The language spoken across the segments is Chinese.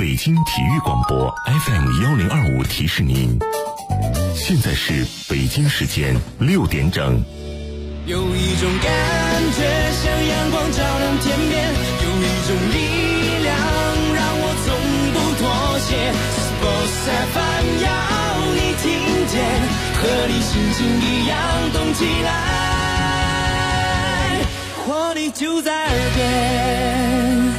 北京体育广播 FM1025提示您，现在是北京时间6点整。 有一种感觉像阳光照亮天边，有一种力量让我从不妥协。Sports FM 要你听见，和你心情一样动起来，活力就在耳边。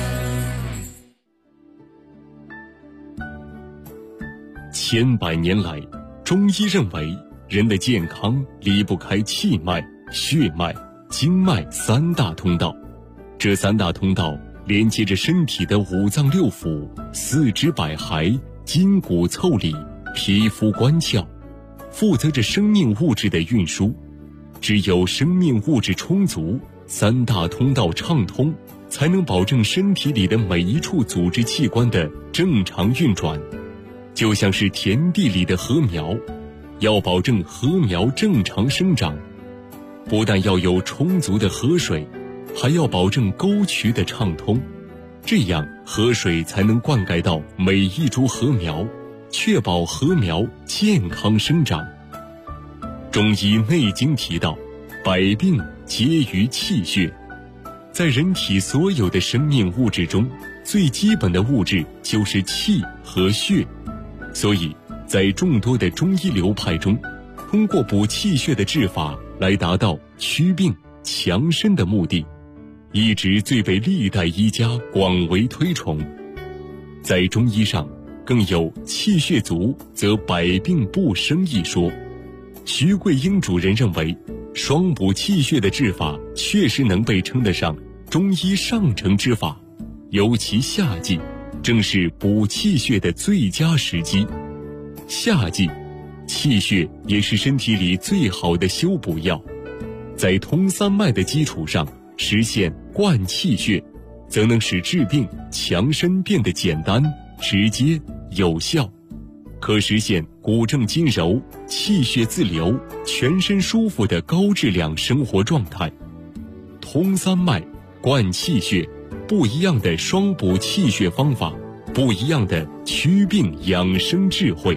千百年来，中医认为人的健康离不开气脉、血脉、经脉三大通道。这三大通道连接着身体的五脏六腑、四肢百骸、筋骨腠理、皮肤关窍，负责着生命物质的运输。只有生命物质充足，三大通道畅通，才能保证身体里的每一处组织器官的正常运转。就像是田地里的禾苗，要保证禾苗正常生长，不但要有充足的河水，还要保证沟渠的畅通，这样河水才能灌溉到每一株禾苗，确保禾苗健康生长。中医内经提到，百病皆于气血。在人体所有的生命物质中，最基本的物质就是气和血。所以在众多的中医流派中，通过补气血的治法来达到祛病强身的目的，一直最被历代医家广为推崇。在中医上更有气血足则百病不生一说。徐桂英主任认为，双补气血的治法确实能被称得上中医上乘之法，尤其夏季正是补气血的最佳时机。夏季，气血也是身体里最好的修补药。在通三脉的基础上实现灌气血，则能使治病强身变得简单、直接、有效，可实现骨正筋柔、气血自流、全身舒服的高质量生活状态。通三脉、灌气血，不一样的双补气血方法，不一样的祛病养生智慧。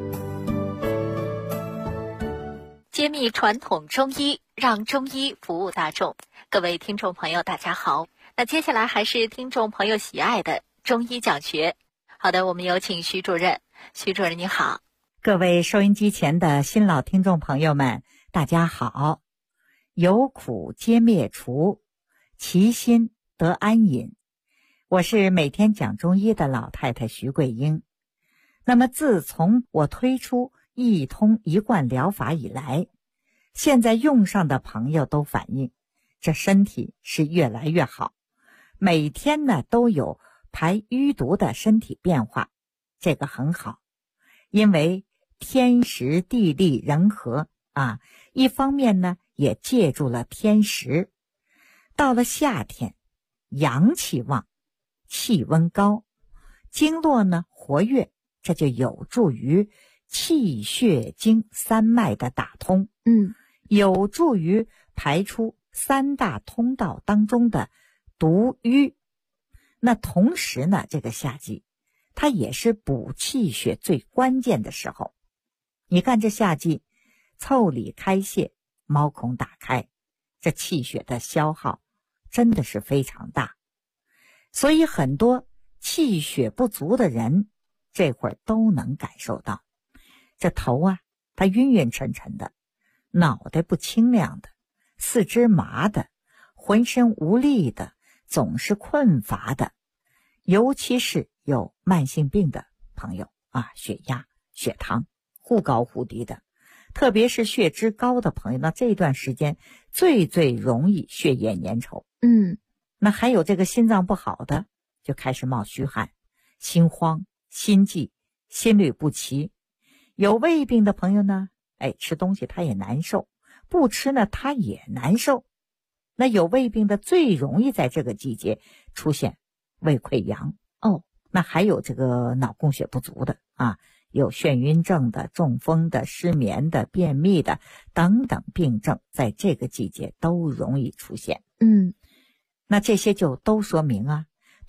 揭秘传统中医，让中医服务大众。各位听众朋友大家好，那接下来还是听众朋友喜爱的中医讲学。好的，我们有请徐主任。徐主任你好。 各位收音机前的新老听众朋友们大家好。有苦皆灭除，其心得安隐。我是每天讲中医的老太太徐桂英。那么自从我推出一通一贯疗法以来，现在用上的朋友都反映这身体是越来越好，每天呢都有排淤毒的身体变化，这个很好。因为天时地利人和啊，一方面呢也借助了天时。到了夏天，阳气旺，气温高，经络呢活跃，这就有助于气血经三脉的打通，有助于排出三大通道当中的毒瘀。那同时呢，这个夏季它也是补气血最关键的时候。你看这夏季腠理开泄，毛孔打开，这气血的消耗真的是非常大。所以很多气血不足的人这会儿都能感受到，这头啊它晕晕沉沉的，脑袋不清亮的，四肢麻的，浑身无力的，总是困乏的。尤其是有慢性病的朋友啊，血压、血糖忽高忽低的，特别是血脂高的朋友，那这段时间最容易血液粘稠。那还有这个心脏不好的，就开始冒虚汗、心慌、心悸、心律不齐。有胃病的朋友呢，吃东西他也难受，不吃呢他也难受。那有胃病的最容易在这个季节出现胃溃疡。那还有这个脑供血不足的啊，有眩晕症的、中风的、失眠的、便秘的等等病症，在这个季节都容易出现。那这些就都说明啊，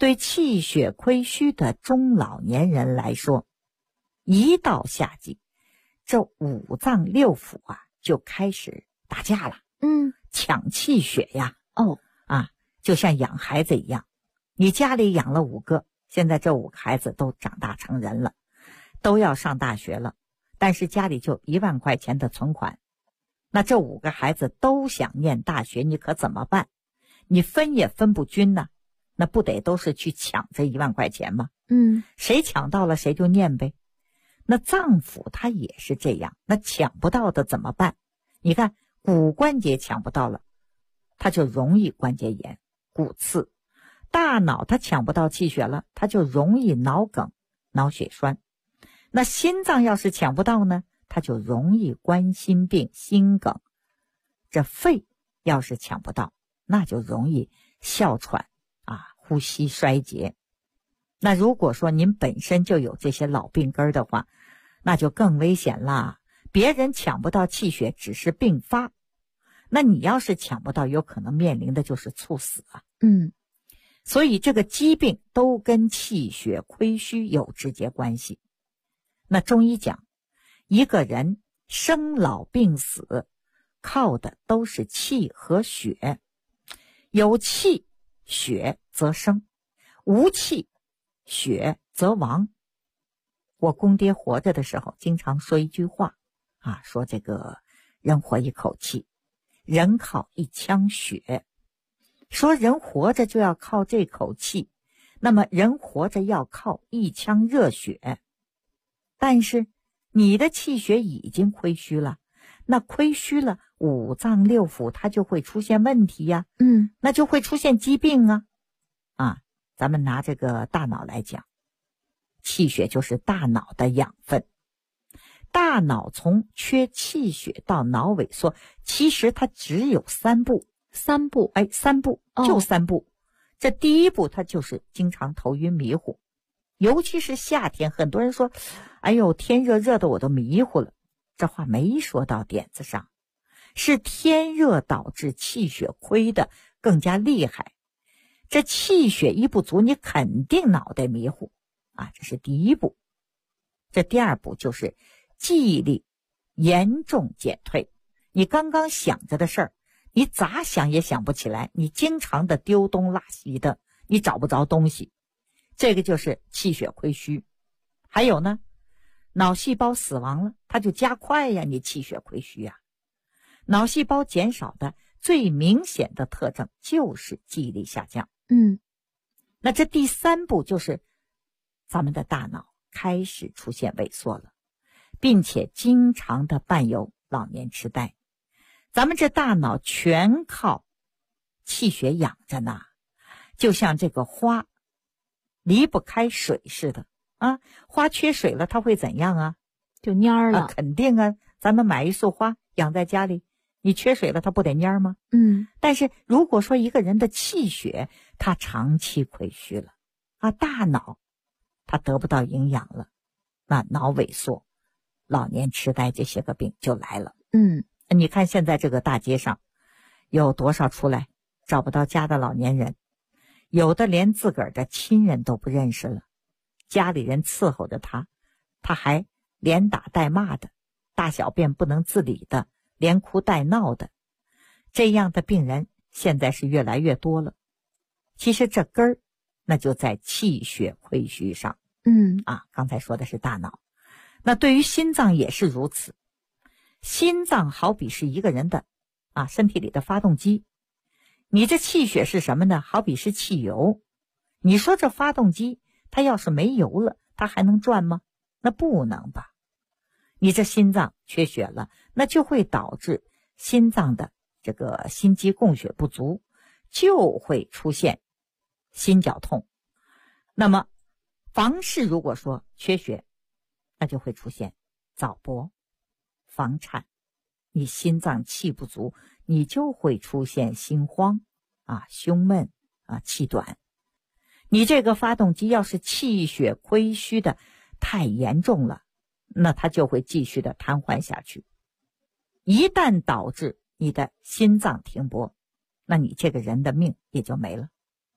对气血亏虚的中老年人来说，一到夏季，这五脏六腑啊就开始打架了，抢气血呀。就像养孩子一样，你家里养了5个，现在这5个孩子都长大成人了，都要上大学了，但是家里就1万块钱的存款，那这5个孩子都想念大学，你可怎么办？你分也分不均呢，那不得都是去抢这1万块钱吗？谁抢到了谁就念呗。那脏腑它也是这样，那抢不到的怎么办？你看骨关节抢不到了，它就容易关节炎、骨刺；大脑它抢不到气血了，它就容易脑梗、脑血栓。那心脏要是抢不到呢，它就容易冠心病、心梗。这肺要是抢不到，那就容易哮喘呼吸衰竭。那如果说您本身就有这些老病根的话，那就更危险啦。别人抢不到气血只是并发，那你要是抢不到，有可能面临的就是猝死啊。所以这个疾病都跟气血亏虚有直接关系。那中医讲，一个人生老病死靠的都是气和血，有气血则生，无气血则亡。我公爹活着的时候经常说一句话说这个人活一口气，人靠一腔血。说人活着就要靠这口气，那么人活着要靠一腔热血。但是你的气血已经亏虚了，那亏虚了，五脏六腑它就会出现问题呀，那就会出现疾病啊。咱们拿这个大脑来讲，气血就是大脑的养分。大脑从缺气血到脑萎缩，其实它只有3步。3步，就3步。这第一步它就是经常头晕迷糊，尤其是夏天，很多人说哎呦天热热的我都迷糊了，这话没说到点子上，是天热导致气血亏的更加厉害。这气血一不足，你肯定脑袋迷糊这是第一步。这第二步就是记忆力严重减退，你刚刚想着的事儿，你咋想也想不起来，你经常的丢东落西的，你找不着东西，这个就是气血亏虚。还有呢，脑细胞死亡了，它就加快呀，你气血亏虚啊。脑细胞减少的最明显的特征就是记忆力下降。那这第3步就是咱们的大脑开始出现萎缩了，并且经常的伴有老年痴呆。咱们这大脑全靠气血养着呢，就像这个花离不开水似的花缺水了它会怎样啊？ 就蔫了。 肯定啊，咱们买一束花养在家里，你缺水了它不得蔫吗？但是如果说一个人的气血他长期亏虚了大脑他得不到营养了，那脑萎缩、老年痴呆这些个病就来了。你看现在这个大街上有多少出来找不到家的老年人，有的连自个儿的亲人都不认识了，家里人伺候着他，他还连打带骂的，大小便不能自理的，连哭带闹的，这样的病人现在是越来越多了。其实这根儿那就在气血亏虚上。刚才说的是大脑，那对于心脏也是如此。心脏好比是一个人的身体里的发动机，你这气血是什么呢？好比是汽油。你说这发动机它要是没油了，它还能转吗？那不能吧。你这心脏缺血了，那就会导致心脏的这个心肌供血不足，就会出现心绞痛。那么房事如果说缺血，那就会出现早搏、房颤。你心脏气不足，你就会出现心慌胸闷气短。你这个发动机要是气血亏虚的太严重了，那它就会继续的瘫痪下去。一旦导致你的心脏停搏，那你这个人的命也就没了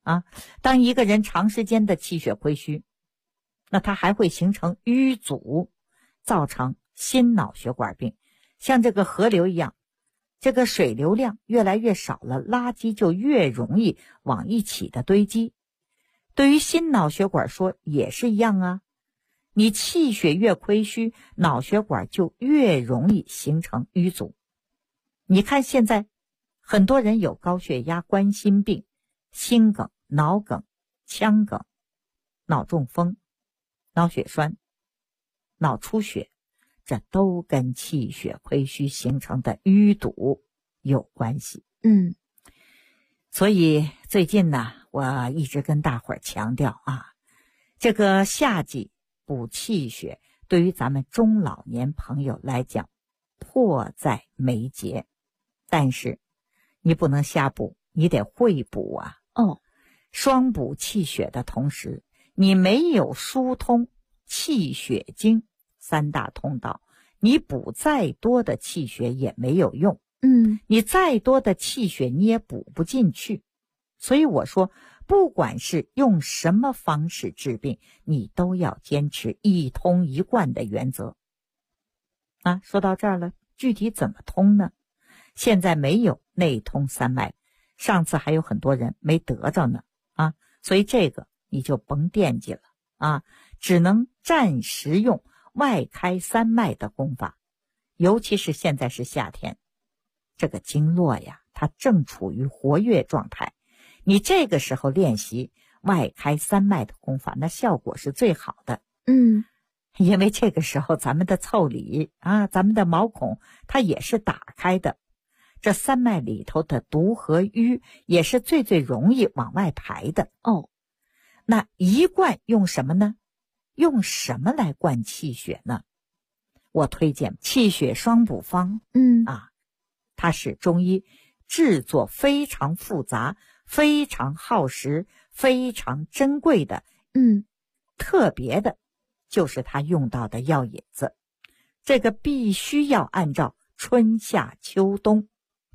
啊。当一个人长时间的气血亏虚，那它还会形成淤阻，造成心脑血管病。像这个河流一样，这个水流量越来越少了，垃圾就越容易往一起的堆积。对于心脑血管说也是一样啊，你气血越亏虚，脑血管就越容易形成淤阻。你看现在很多人有高血压、冠心病、心梗、脑梗、腔梗、脑中风、脑血栓、脑出血，这都跟气血亏虚形成的淤堵有关系。所以最近呢，我一直跟大伙儿强调啊，这个夏季补气血对于咱们中老年朋友来讲迫在眉睫，但是你不能瞎补，你得会补啊。双补气血的同时，你没有疏通气血经三大通道，你补再多的气血也没有用。你再多的气血你也补不进去。所以我说，不管是用什么方式治病，你都要坚持一通一贯的原则。说到这儿了，具体怎么通呢？现在没有内通三脉，上次还有很多人没得着呢所以这个你就甭惦记了只能暂时用外开三脉的功法。尤其是现在是夏天，这个经络呀，它正处于活跃状态，你这个时候练习外开三脉的功法，那效果是最好的。因为这个时候咱们的腠理咱们的毛孔它也是打开的，这三脉里头的毒和瘀也是最容易往外排的。那一贯用什么呢？用什么来灌气血呢？我推荐气血双补方。它是中医制作非常复杂、非常耗时、非常珍贵的。特别的就是它用到的药引子，这个必须要按照春夏秋冬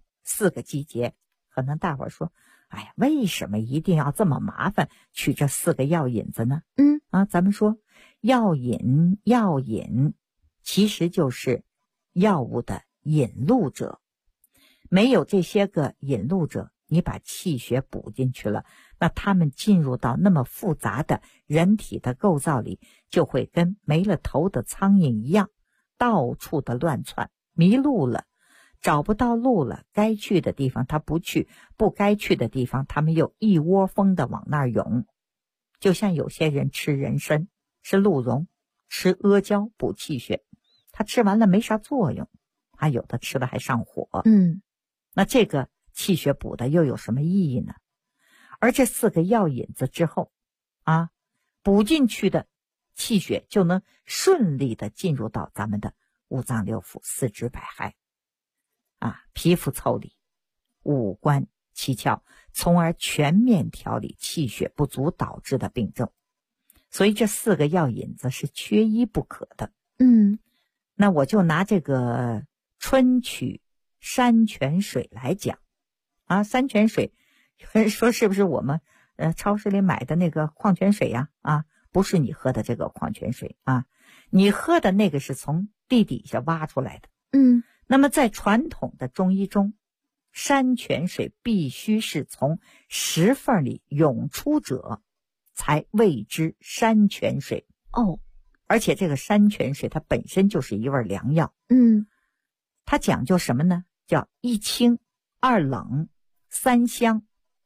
4个季节。可能大伙儿说，哎呀，为什么一定要这么麻烦取这4个药引子呢？咱们说药引其实就是药物的引路者，没有这些个引路者，你把气血补进去了，那他们进入到那么复杂的人体的构造里，就会跟没了头的苍蝇一样，到处的乱窜，迷路了，找不到路了，该去的地方他不去，不该去的地方他们又一窝蜂的往那儿涌。就像有些人吃人参、吃鹿茸、吃阿胶补气血，他吃完了没啥作用，还有的吃了还上火。那这个气血补的又有什么意义呢？而这4个药引子之后补进去的气血就能顺利的进入到咱们的五脏六腑、四肢百骸皮肤腠理、五官七窍，从而全面调理气血不足导致的病症。所以这4个药引子是缺一不可的。那我就拿这个春曲山泉水来讲山泉水有人说是不是我们超市里买的那个矿泉水呀？不是你喝的这个矿泉水你喝的那个是从地底下挖出来的。那么在传统的中医中，山泉水必须是从石缝里涌出者才谓之山泉水。而且这个山泉水它本身就是一味良药。它讲究什么呢？叫1清2冷3香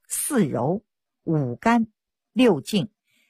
4柔5甘6静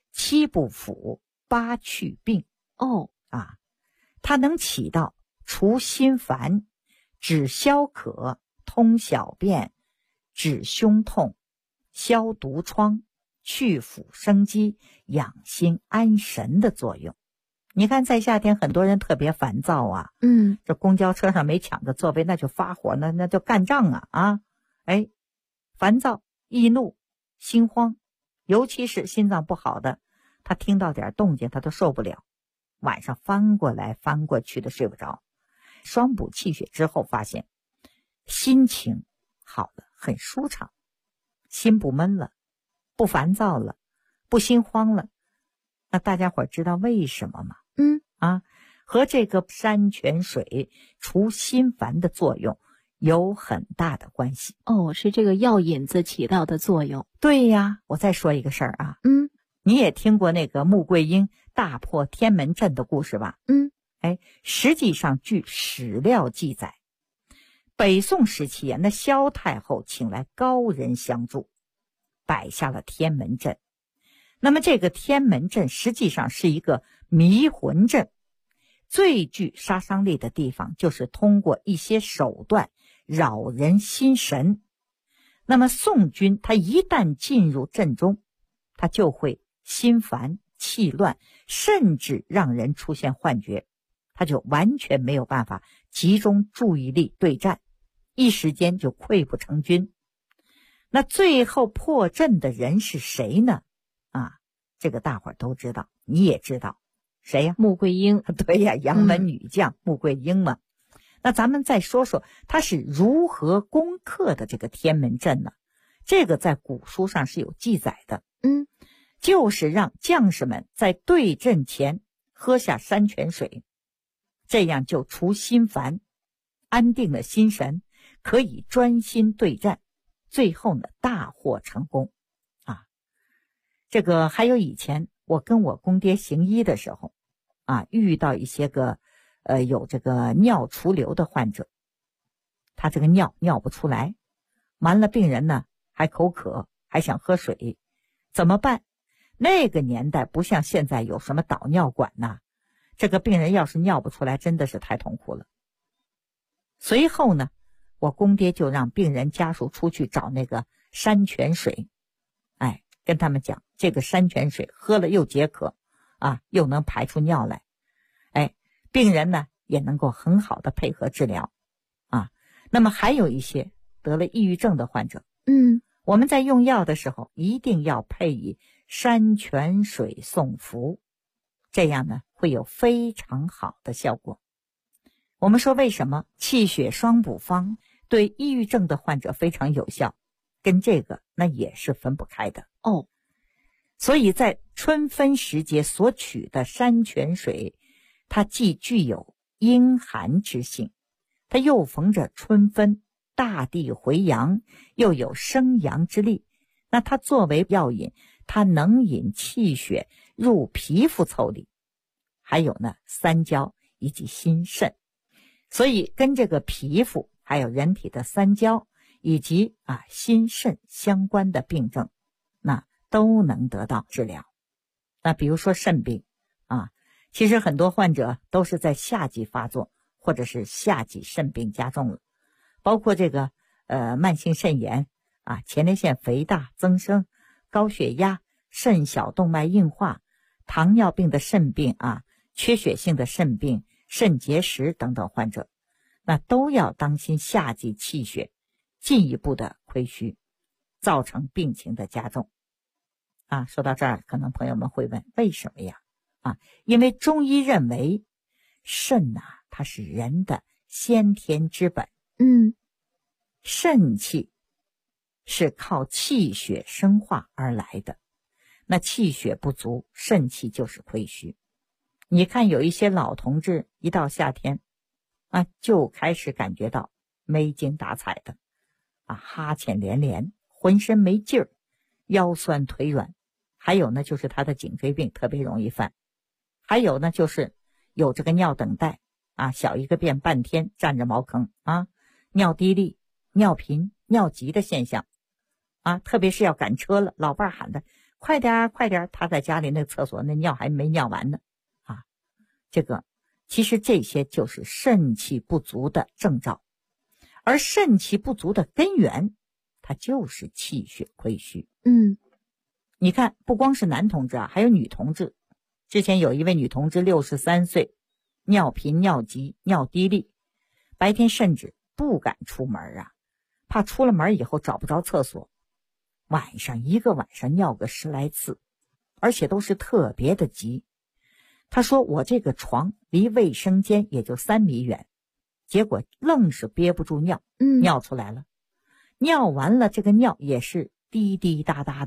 7不腐8去病。它能起到除心烦、止消渴、通小便、止胸痛、消毒疮、去腐生肌、养心安神的作用。你看在夏天很多人特别烦躁这公交车上没抢着座位那就发火，那就干仗烦躁、易怒、心慌，尤其是心脏不好的，他听到点动静他都受不了，晚上翻过来翻过去的睡不着。双补气血之后发现心情好了，很舒畅，心不闷了， 不烦躁了，不心慌了。那大家伙知道为什么吗？和这个山泉水除心烦的作用有很大的关系。 是这个药引子起到的作用。 对呀，我再说一个事儿啊。你也听过那个穆桂英大破天门阵的故事吧？实际上据史料记载，北宋时期那萧太后请来高人相助，摆下了天门阵。那么这个天门阵实际上是一个迷魂阵，最具杀伤力的地方就是通过一些手段扰人心神。那么宋军他一旦进入阵中，他就会心烦气乱，甚至让人出现幻觉，他就完全没有办法集中注意力对战，一时间就溃不成军。那最后破阵的人是谁呢？这个大伙儿都知道，你也知道谁呀？ 穆桂英。 对呀，杨门女将穆桂英嘛。那咱们再说说她是如何攻克的这个天门阵呢？这个在古书上是有记载的。就是让将士们在对阵前喝下山泉水，这样就除心烦，安定了心神，可以专心对战，最后呢大获成功。这个还有以前我跟我公爹行医的时候遇到一些个有这个尿储留的患者，他这个尿不出来，完了病人呢还口渴，还想喝水，怎么办？那个年代不像现在有什么导尿管呐，这个病人要是尿不出来真的是太痛苦了。随后呢，我公爹就让病人家属出去找那个山泉水，跟他们讲这个山泉水喝了又解渴又能排出尿来，病人呢也能够很好的配合治疗那么还有一些得了抑郁症的患者，我们在用药的时候一定要配以山泉水送服，这样呢会有非常好的效果。我们说为什么气血双补方对抑郁症的患者非常有效，跟这个那也是分不开的。所以在春分时节所取的山泉水，它既具有阴寒之性，它又逢着春分，大地回阳，又有生阳之力，那它作为药引，它能引气血入皮肤腠理，还有呢三焦以及心肾，所以跟这个皮肤还有人体的三焦以及心肾相关的病症，那都能得到治疗。那比如说肾病其实很多患者都是在夏季发作，或者是夏季肾病加重了，包括这个慢性肾炎前列腺肥大增生、高血压、肾小动脉硬化、糖尿病的肾病缺血性的肾病、肾结石等等患者，那都要当心夏季气血进一步的亏虚，造成病情的加重说到这儿，可能朋友们会问为什么呀？因为中医认为肾它是人的先天之本，肾气是靠气血生化而来的，那气血不足，肾气就是亏虚。你看有一些老同志一到夏天就开始感觉到没精打采的哈欠连连，浑身没劲儿，腰酸腿软，还有呢就是他的颈椎病特别容易犯，还有呢就是有这个尿等待小一个便半天站着茅坑尿滴沥、尿频、尿急的现象特别是要赶车了，老伴喊的快点快点，他在家里那个厕所那尿还没尿完呢这个其实这些就是肾气不足的征兆，而肾气不足的根源它就是气血亏虚。你看不光是男同志还有女同志，之前有一位女同志63岁，尿频尿急尿滴沥，白天甚至不敢出门怕出了门以后找不着厕所，晚上一个晚上尿个10来次，而且都是特别的急。他说我这个床离卫生间也就3米远，结果愣是憋不住尿，尿出来了，尿完了这个尿也是滴滴答答的，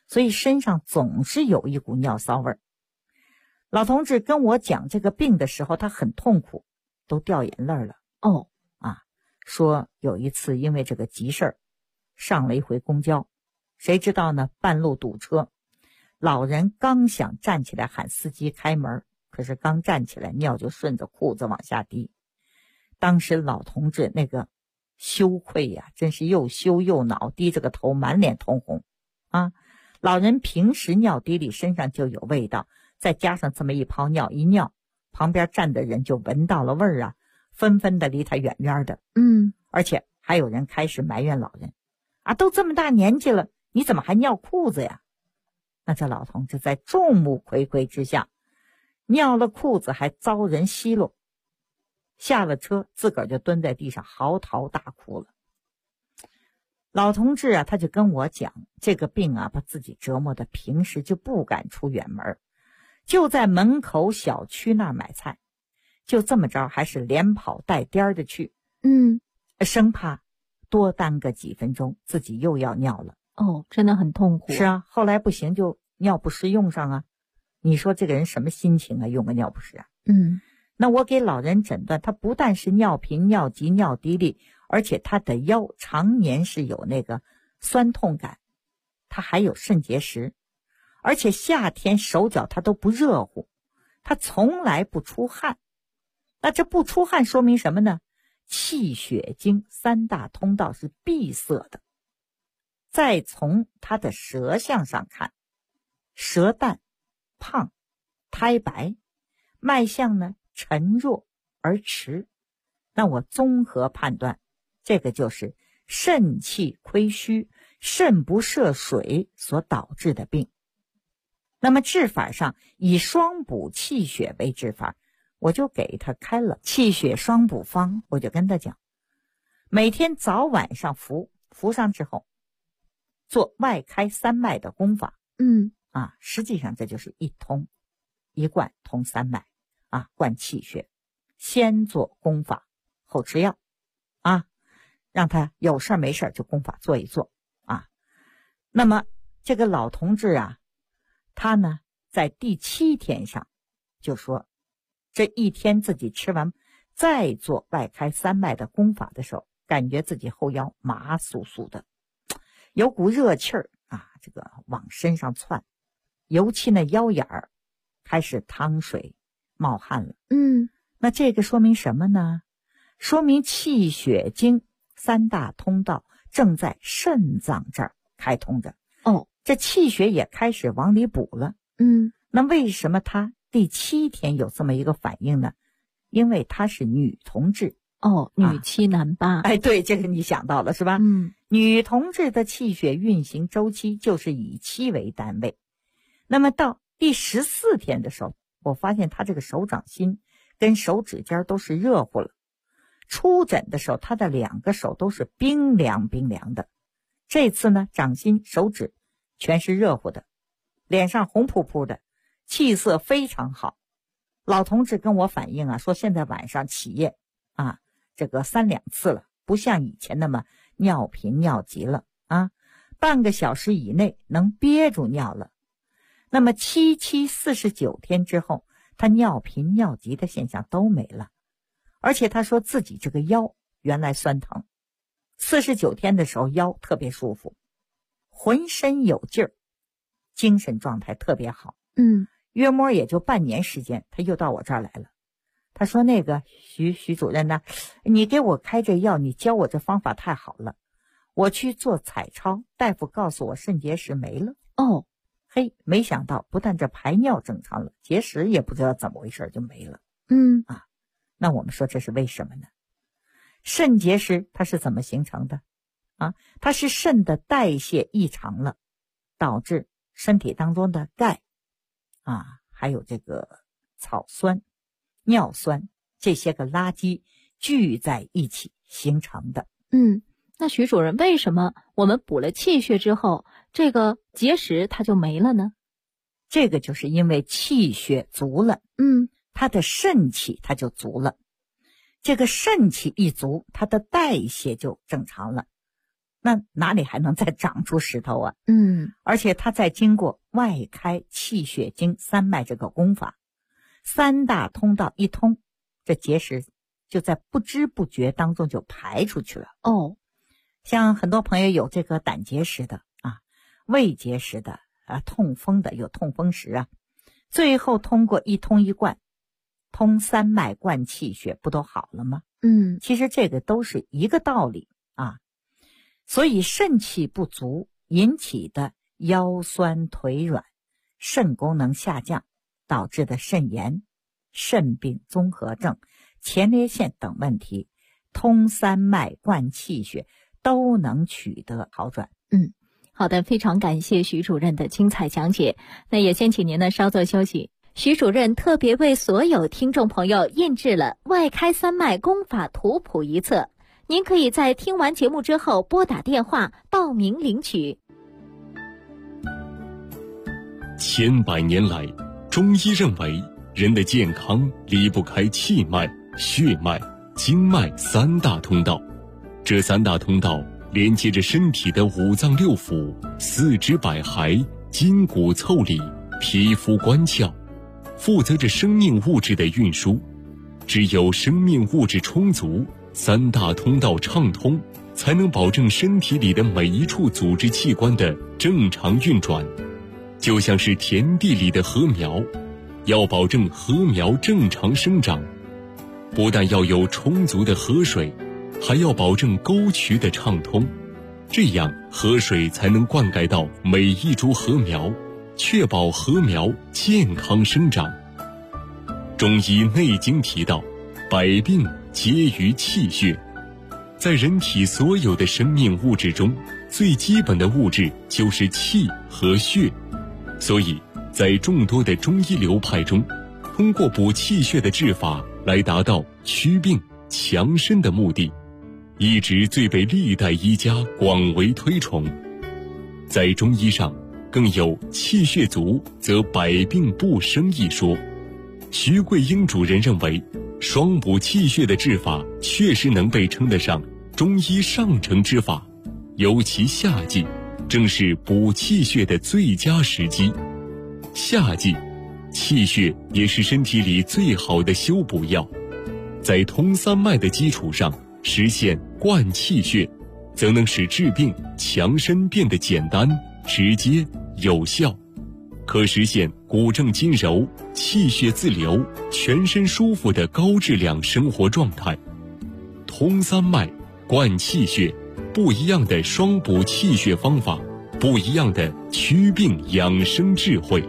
所以身上总是有一股尿骚味儿。老同志跟我讲这个病的时候，他很痛苦，都掉眼泪了。说有一次因为这个急事儿，上了一回公交，谁知道呢，半路堵车，老人刚想站起来喊司机开门，可是刚站起来，尿就顺着裤子往下滴。当时老同志那个羞愧呀，真是又羞又恼，低着个头，满脸通红啊。老人平时尿滴里身上就有味道，再加上这么一泡尿一尿，旁边站的人就闻到了味儿啊，纷纷的离他远远的。而且还有人开始埋怨老人啊，都这么大年纪了，你怎么还尿裤子呀？那这老同志在众目睽睽之下尿了裤子，还遭人奚落，下了车自个儿就蹲在地上嚎啕大哭了。老同志啊，他就跟我讲，这个病啊把自己折磨的平时就不敢出远门，就在门口小区那儿买菜，就这么着还是连跑带颠的去，生怕多耽搁几分钟自己又要尿了。 真的很痛苦。 是啊，后来不行就尿不湿用上啊。你说这个人什么心情啊，用个尿不湿啊？那我给老人诊断，他不但是尿频、尿急、尿滴沥，而且他的腰常年是有那个酸痛感，他还有肾结石，而且夏天手脚他都不热乎，他从来不出汗。那这不出汗说明什么呢？气血经三大通道是闭塞的。再从他的舌象上看，舌淡、胖、苔白，脉象呢沉弱而迟。那我综合判断，这个就是肾气亏虚、肾不摄水所导致的病。那么治法上以双补气血为治法，我就给他开了气血双补方。我就跟他讲，每天早晚上服上之后，做外开三脉的功法。实际上这就是一通一贯通三脉啊，贯气血，先做功法后吃药啊，让他有事没事就功法做一做啊。那么这个老同志啊，他呢在第7天上就说，这一天自己吃完再做外开三脉的功法的时候，感觉自己后腰麻酥酥的，有股热气儿啊，这个往身上窜，尤其那腰眼儿开始淌水冒汗了。那这个说明什么呢？说明气血经三大通道正在肾脏这儿开通着。这气血也开始往里补了。那为什么他第7天有这么一个反应呢？因为她是女同志。 女七男八。 对，这个你想到了是吧？女同志的气血运行周期就是以期为单位。那么到第14天的时候，我发现她这个手掌心跟手指尖都是热乎了。出诊的时候，她的2个手都是冰凉冰凉的。这次呢，掌心手指全是热乎的，脸上红扑扑的，气色非常好。老同志跟我反映啊，说现在晚上起夜啊，这个3两次了，不像以前那么尿频尿急了啊，半个小时以内能憋住尿了。那么7、49天之后，他尿频尿急的现象都没了，而且他说自己这个腰原来酸疼，49天的时候腰特别舒服，浑身有劲儿，精神状态特别好。约摸也就半年时间，他又到我这儿来了。他说那个徐主任呢，你给我开这药，你教我这方法太好了，我去做彩超，大夫告诉我肾结石没了。没想到不但这排尿正常了，结石也不知道怎么回事就没了。那我们说这是为什么呢？肾结石它是怎么形成的啊？它是肾的代谢异常了，导致身体当中的钙啊，还有这个草酸、尿酸这些个垃圾聚在一起形成的。 那徐主任，为什么我们补了气血之后，这个结石它就没了呢？ 这个就是因为气血足了，它的肾气它就足了。这个肾气一足，它的代谢就正常了。 那哪里还能再长出石头啊？而且它在经过外开气血经三脉这个功法，三大通道一通，这结石就在不知不觉当中就排出去了。像很多朋友有这个胆结石的啊，胃结石的啊，痛风的有痛风石啊，最后通过一通一贯，通三脉贯气血，不都好了吗？其实这个都是一个道理啊。所以肾气不足引起的腰酸腿软、肾功能下降导致的肾炎、肾病综合症、前列腺等问题，通三脉贯气血都能取得好转。 好的，非常感谢徐主任的精彩讲解。那也先请您呢稍作休息。徐主任特别为所有听众朋友印制了外开三脉功法图谱一册，您可以在听完节目之后拨打电话报名领取。 千百年来，中医认为人的健康离不开气脉、血脉、经脉三大通道。这三大通道连接着身体的五脏六腑、四肢百骸、筋骨腠理、皮肤关窍，负责着生命物质的运输。只有生命物质充足，三大通道畅通，才能保证身体里的每一处组织器官的正常运转。就像是田地里的禾苗，要保证禾苗正常生长，不但要有充足的河水，还要保证沟渠的畅通，这样河水才能灌溉到每一株禾苗，确保禾苗健康生长。中医内经提到，百病皆于气血。在人体所有的生命物质中，最基本的物质就是气和血。所以在众多的中医流派中，通过补气血的治法来达到祛病强身的目的，一直最被历代医家广为推崇。在中医上更有气血足则百病不生一说。徐桂英主任认为，双补气血的治法确实能被称得上中医上乘之法，尤其夏季正是补气血的最佳时机。夏季气血也是身体里最好的修补药，在通三脉的基础上实现贯气血，则能使治病强身变得简单、直接、有效，可实现骨正筋柔、气血自流、全身舒服的高质量生活状态。通三脉、贯气血，不一样的双补气血方法，不一样的祛病养生智慧。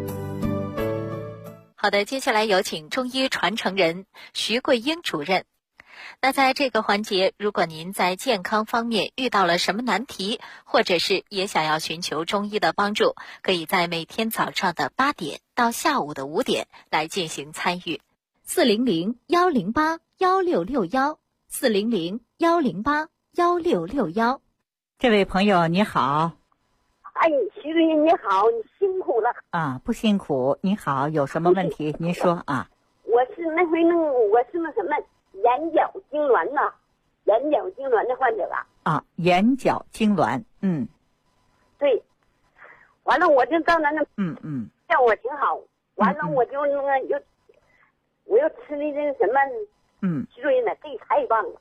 好的，接下来有请中医传承人徐桂英主任。那在这个环节，如果您在健康方面遇到了什么难题，或者是也想要寻求中医的帮助，可以在每天早上的8点到下午的5点来进行参与。400-108-1661，400-108-1661。 这位朋友你好。 哎，徐主任你好，你辛苦了啊！不辛苦，你好，有什么问题您说啊？ 我是那什么眼角痉挛呐，眼角痉挛的患者吧？ 啊，眼角痉挛， 对，完了我就到那叫我挺好，完了我就那个我又吃那什么，徐主任呢，这太棒了，